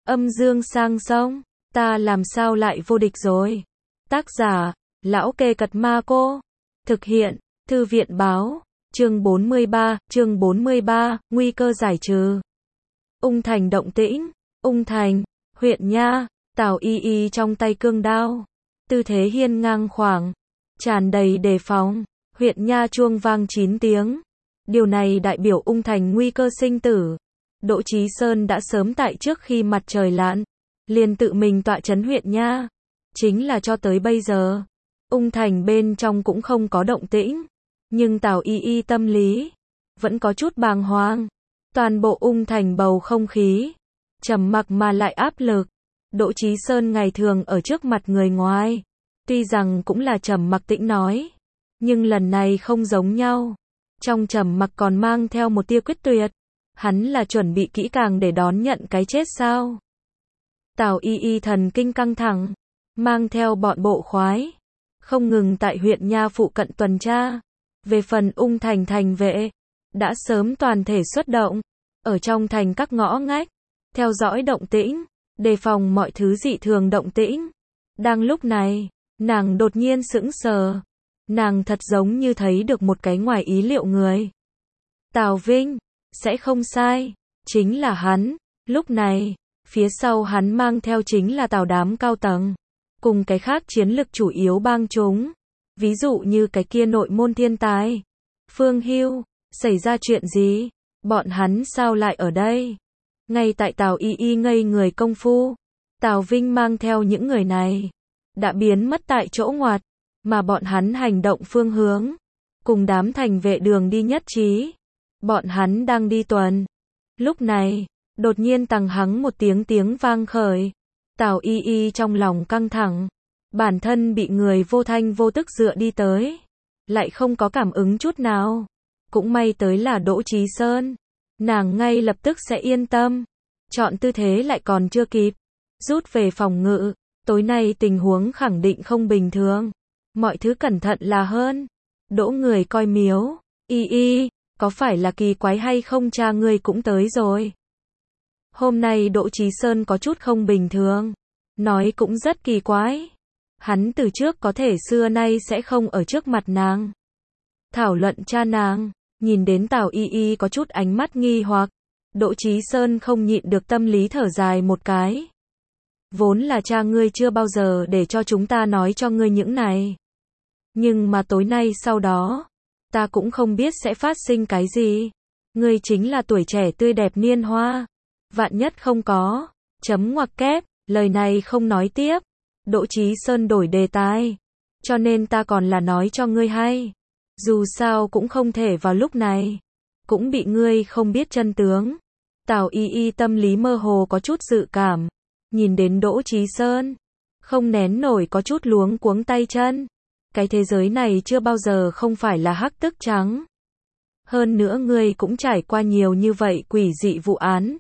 Âm dương sang sông, ta làm sao lại vô địch rồi. Tác giả, Lão Kê Cật Ma Cô. Thực hiện, Thư viện báo. Chương 43, nguy cơ giải trừ. Ung Thành động tĩnh. Ung Thành, huyện Nha, Tào Y Y trong tay cương đao. Tư thế hiên ngang khoảng, tràn đầy đề phòng. Huyện Nha chuông vang 9 tiếng. Điều này đại biểu Ung Thành nguy cơ sinh tử. Đỗ Chí Sơn đã sớm tại trước khi mặt trời lặn, liền tự mình tọa trấn huyện Nha. Chính là cho tới bây giờ, Ung Thành bên trong cũng không có động tĩnh. Nhưng Tào Y Y tâm lý vẫn có chút bàng hoàng. Toàn bộ Ung Thành bầu không khí trầm mặc mà lại áp lực. Đỗ Chí Sơn ngày thường ở trước mặt người ngoài, tuy rằng cũng là trầm mặc tĩnh nói, nhưng lần này không giống nhau. Trong trầm mặc còn mang theo một tia quyết tuyệt. Hắn là chuẩn bị kỹ càng để đón nhận cái chết sao? Tào Y Y thần kinh căng thẳng, mang theo bọn bộ khoái, không ngừng tại huyện Nha phụ cận tuần tra. Về phần Ung Thành thành vệ, đã sớm toàn thể xuất động, ở trong thành các ngõ ngách, theo dõi động tĩnh, đề phòng mọi thứ dị thường động tĩnh. Đang lúc này, nàng đột nhiên sững sờ. Nàng thật giống như thấy được một cái ngoài ý liệu người. Tào Vinh, sẽ không sai, chính là hắn. Lúc này, phía sau hắn mang theo chính là Tào đám cao tầng, cùng cái khác chiến lực chủ yếu bang chúng. Ví dụ như cái kia nội môn thiên tài Phương Hưu. Xảy ra chuyện gì? Bọn hắn sao lại ở đây? Ngay tại Tào Y Y ngây người công phu, Tào Vinh mang theo những người này đã biến mất tại chỗ ngoặt, mà bọn hắn hành động phương hướng cùng đám thành vệ đường đi nhất trí. Bọn hắn đang đi tuần. Lúc này, đột nhiên tằng hắng một tiếng vang khởi. Tào Y Y trong lòng căng thẳng, bản thân bị người vô thanh vô tức dựa đi tới, lại không có cảm ứng chút nào. Cũng may tới là Đỗ Chí Sơn, nàng ngay lập tức sẽ yên tâm. Chọn tư thế lại còn chưa kịp, rút về phòng ngự. Tối nay tình huống khẳng định không bình thường, mọi thứ cẩn thận là hơn. Đỗ người coi miếu, Y Y, có phải là kỳ quái hay không, cha ngươi cũng tới rồi. Hôm nay Đỗ Chí Sơn có chút không bình thường, nói cũng rất kỳ quái. Hắn từ trước có thể xưa nay sẽ không ở trước mặt nàng thảo luận cha nàng. Nhìn đến Tào Y Y có chút ánh mắt nghi hoặc, Đỗ Chí Sơn không nhịn được tâm lý thở dài một cái. Vốn là cha ngươi chưa bao giờ để cho chúng ta nói cho ngươi những này. Nhưng mà tối nay sau đó, ta cũng không biết sẽ phát sinh cái gì. Ngươi chính là tuổi trẻ tươi đẹp niên hoa. Vạn nhất không có, chấm ngoặc kép, lời này không nói tiếp. Đỗ Chí Sơn đổi đề tài. Cho nên ta còn là nói cho ngươi hay. Dù sao cũng không thể vào lúc này cũng bị ngươi không biết chân tướng. Tào Y Y tâm lý mơ hồ có chút dự cảm. Nhìn đến Đỗ Chí Sơn, không nén nổi có chút luống cuống tay chân. Cái thế giới này chưa bao giờ không phải là hắc tức trắng. Hơn nữa ngươi cũng trải qua nhiều như vậy quỷ dị vụ án.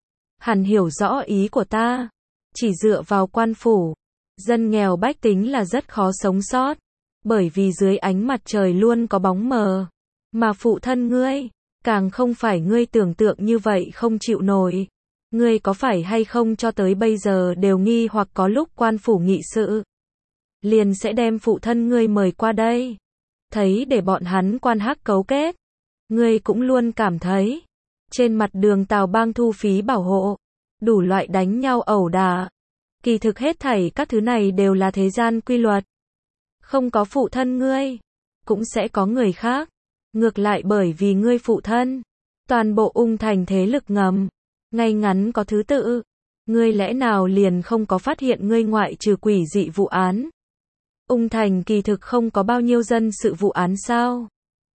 Hẳn hiểu rõ ý của ta. Chỉ dựa vào quan phủ, dân nghèo bách tính là rất khó sống sót. Bởi vì dưới ánh mặt trời luôn có bóng mờ. Mà phụ thân ngươi, càng không phải ngươi tưởng tượng như vậy không chịu nổi. Ngươi có phải hay không cho tới bây giờ đều nghi hoặc có lúc quan phủ nghị sự, liền sẽ đem phụ thân ngươi mời qua đây. Thấy để bọn hắn quan hắc cấu kết. Ngươi cũng luôn cảm thấy, trên mặt đường Tào bang thu phí bảo hộ, đủ loại đánh nhau ẩu đả. Kỳ thực hết thảy các thứ này đều là thế gian quy luật. Không có phụ thân ngươi, cũng sẽ có người khác. Ngược lại bởi vì ngươi phụ thân, toàn bộ Ung Thành thế lực ngầm, ngay ngắn có thứ tự. Ngươi lẽ nào liền không có phát hiện ngươi ngoại trừ quỷ dị vụ án, Ung Thành kỳ thực không có bao nhiêu dân sự vụ án sao?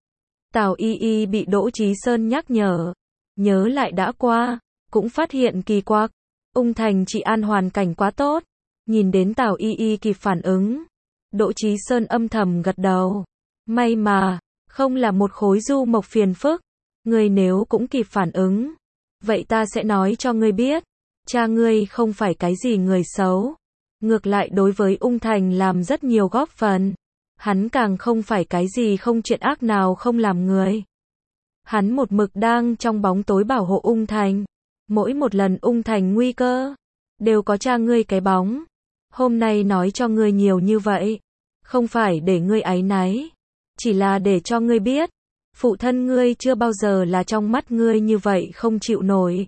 Tào Y Y bị Đỗ Chí Sơn nhắc nhở, nhớ lại đã qua, cũng phát hiện kỳ quặc. Ung Thành trị an hoàn cảnh quá tốt. Nhìn đến Tào Y Y kịp phản ứng, Đỗ Chí Sơn âm thầm gật đầu. May mà, không là một khối du mộc phiền phức. Ngươi nếu cũng kịp phản ứng, vậy ta sẽ nói cho ngươi biết, cha ngươi không phải cái gì người xấu. Ngược lại đối với Ung Thành làm rất nhiều góp phần. Hắn càng không phải cái gì không chuyện ác nào không làm người. Hắn một mực đang trong bóng tối bảo hộ Ung Thành. Mỗi một lần Ung Thành nguy cơ, đều có cha ngươi cái bóng. Hôm nay nói cho ngươi nhiều như vậy, không phải để ngươi áy náy, chỉ là để cho ngươi biết, phụ thân ngươi chưa bao giờ là trong mắt ngươi như vậy không chịu nổi.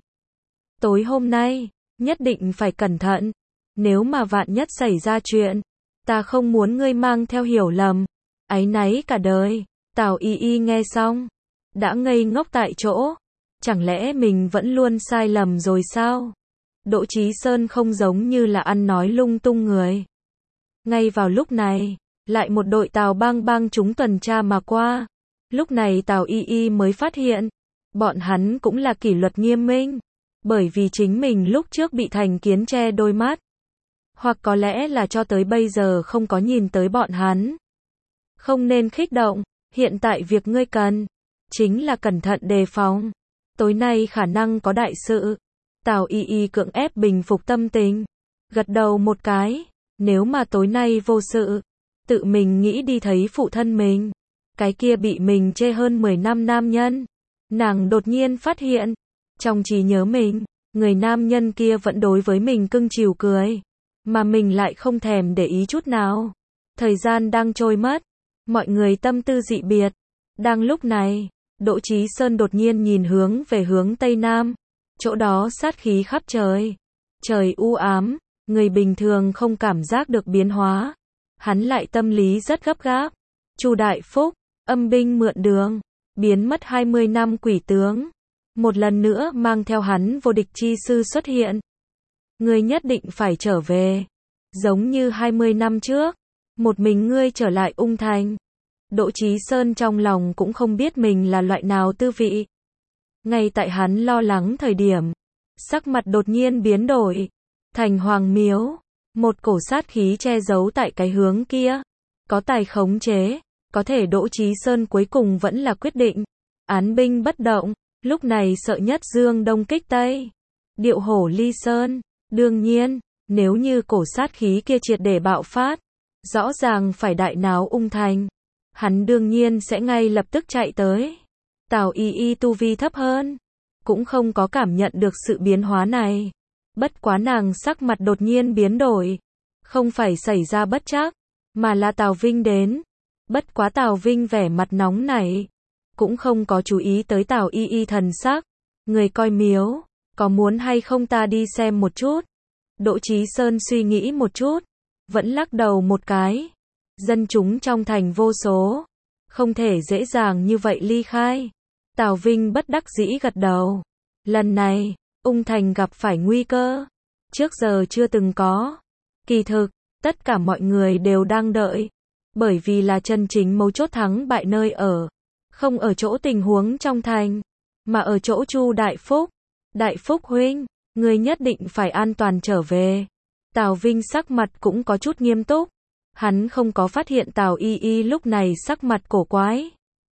Tối hôm nay, nhất định phải cẩn thận, nếu mà vạn nhất xảy ra chuyện, ta không muốn ngươi mang theo hiểu lầm, áy náy cả đời. Tào Y Y nghe xong, đã ngây ngốc tại chỗ, chẳng lẽ mình vẫn luôn sai lầm rồi sao? Đỗ Chí Sơn không giống như là ăn nói lung tung người. Ngay vào lúc này, lại một đội Tào Bang Bang chúng tuần tra mà qua. Lúc này Tào Y Y mới phát hiện, bọn hắn cũng là kỷ luật nghiêm minh, bởi vì chính mình lúc trước bị thành kiến che đôi mắt. Hoặc có lẽ là cho tới bây giờ không có nhìn tới bọn hắn. Không nên kích động, hiện tại việc ngươi cần, chính là cẩn thận đề phòng. Tối nay khả năng có đại sự. Tào Y Y cưỡng ép bình phục tâm tình, gật đầu một cái, nếu mà tối nay vô sự, tự mình nghĩ đi thấy phụ thân mình, cái kia bị mình chê hơn 10 năm nam nhân. Nàng đột nhiên phát hiện, trong trí nhớ mình, người nam nhân kia vẫn đối với mình cưng chiều cười, mà mình lại không thèm để ý chút nào. Thời gian đang trôi mất, mọi người tâm tư dị biệt. Đang lúc này, Đỗ Chí Sơn đột nhiên nhìn hướng về hướng Tây Nam. Chỗ đó sát khí khắp trời. Trời u ám, người bình thường không cảm giác được biến hóa. Hắn lại tâm lý rất gấp gáp. Chu Đại Phúc, âm binh mượn đường, biến mất 20 năm quỷ tướng. Một lần nữa mang theo hắn vô địch chi sư xuất hiện. Ngươi nhất định phải trở về. Giống như 20 năm trước, một mình ngươi trở lại Ung Thành. Đỗ Chí Sơn trong lòng cũng không biết mình là loại nào tư vị. Ngay tại hắn lo lắng thời điểm, sắc mặt đột nhiên biến đổi. Thành Hoàng Miếu, một cổ sát khí che giấu tại cái hướng kia. Có tài khống chế, có thể Đỗ Chí Sơn cuối cùng vẫn là quyết định. Án binh bất động, lúc này sợ nhất Dương Đông kích Tây. Điệu hổ ly sơn, đương nhiên, nếu như cổ sát khí kia triệt để bạo phát, rõ ràng phải đại náo Ung Thành. Hắn đương nhiên sẽ ngay lập tức chạy tới. Tào Y Y tu vi thấp hơn, cũng không có cảm nhận được sự biến hóa này. Bất quá nàng sắc mặt đột nhiên biến đổi. Không phải xảy ra bất trắc, mà là Tào Vinh đến. Bất quá Tào Vinh vẻ mặt nóng nảy, cũng không có chú ý tới Tào Y Y thần sắc. Người coi miếu, có muốn hay không ta đi xem một chút? Đỗ Chí Sơn suy nghĩ một chút, vẫn lắc đầu một cái. Dân chúng trong thành vô số, không thể dễ dàng như vậy ly khai. Tào Vinh bất đắc dĩ gật đầu. Lần này, Ung Thành gặp phải nguy cơ, trước giờ chưa từng có. Kỳ thực, tất cả mọi người đều đang đợi, bởi vì là chân chính mấu chốt thắng bại nơi ở, không ở chỗ tình huống trong thành, mà ở chỗ Chu Đại Phúc. Đại Phúc huynh, người nhất định phải an toàn trở về. Tào Vinh sắc mặt cũng có chút nghiêm túc. Hắn không có phát hiện Tào Y Y lúc này sắc mặt cổ quái.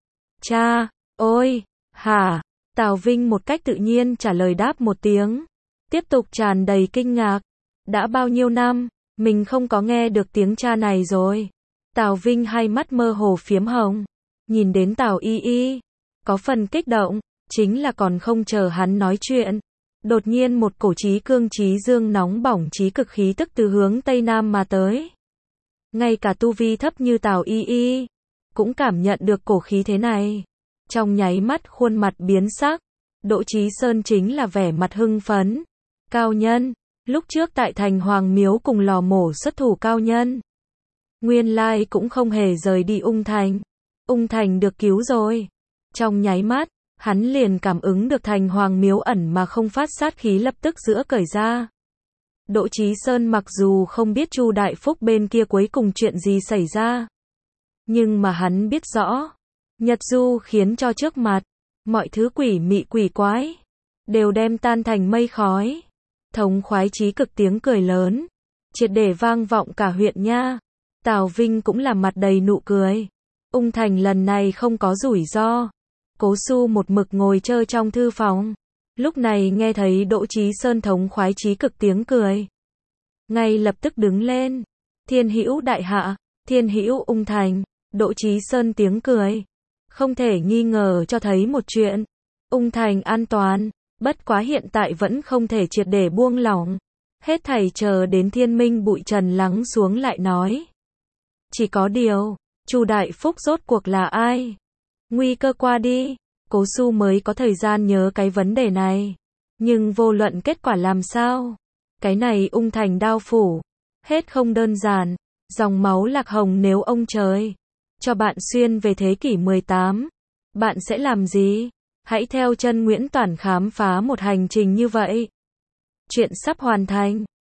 Cha, ôi, hả? Tào Vinh một cách tự nhiên trả lời đáp một tiếng. Tiếp tục tràn đầy kinh ngạc. Đã bao nhiêu năm, mình không có nghe được tiếng cha này rồi. Tào Vinh hai mắt mơ hồ phiếm hồng. Nhìn đến Tào Y Y, có phần kích động, chính là còn không chờ hắn nói chuyện. Đột nhiên một cổ chí cương chí dương nóng bỏng chí cực khí tức từ hướng Tây Nam mà tới. Ngay cả tu vi thấp như Tào Y Y, cũng cảm nhận được cổ khí thế này. Trong nháy mắt khuôn mặt biến sắc. Đỗ Chí Sơn chính là vẻ mặt hưng phấn. Cao nhân, lúc trước tại thành Hoàng Miếu cùng lò mổ xuất thủ cao nhân. Nguyên lai cũng không hề rời đi Ung Thành. Ung Thành được cứu rồi. Trong nháy mắt, hắn liền cảm ứng được thành Hoàng Miếu ẩn mà không phát sát khí lập tức giữa cởi ra. Đỗ Chí Sơn mặc dù không biết Chu Đại Phúc bên kia cuối cùng chuyện gì xảy ra, nhưng mà hắn biết rõ, Nhật Du khiến cho trước mặt, mọi thứ quỷ mị quỷ quái, đều đem tan thành mây khói. Thống khoái chí cực tiếng cười lớn, triệt để vang vọng cả huyện nha. Tào Vinh cũng là mặt đầy nụ cười. Ung Thành lần này không có rủi ro. Cố Su một mực ngồi chơi trong thư phòng. Lúc này nghe thấy Đỗ Chí Sơn thống khoái chí cực tiếng cười, ngay lập tức đứng lên. Thiên hữu đại hạ, thiên hữu Ung Thành. Đỗ Chí Sơn tiếng cười, không thể nghi ngờ cho thấy một chuyện. Ung Thành an toàn, bất quá hiện tại vẫn không thể triệt để buông lỏng. Hết thảy chờ đến thiên minh bụi trần lắng xuống lại nói. Chỉ có điều, Chu Đại Phúc rốt cuộc là ai? Nguy cơ qua đi, Cố Xu mới có thời gian nhớ cái vấn đề này. Nhưng vô luận kết quả làm sao? Cái này ung thành đao phủ. Hết không đơn giản. Dòng máu Lạc Hồng nếu ông trời cho bạn xuyên về thế kỷ 18, bạn sẽ làm gì? Hãy theo chân Nguyễn Toản khám phá một hành trình như vậy. Chuyện sắp hoàn thành.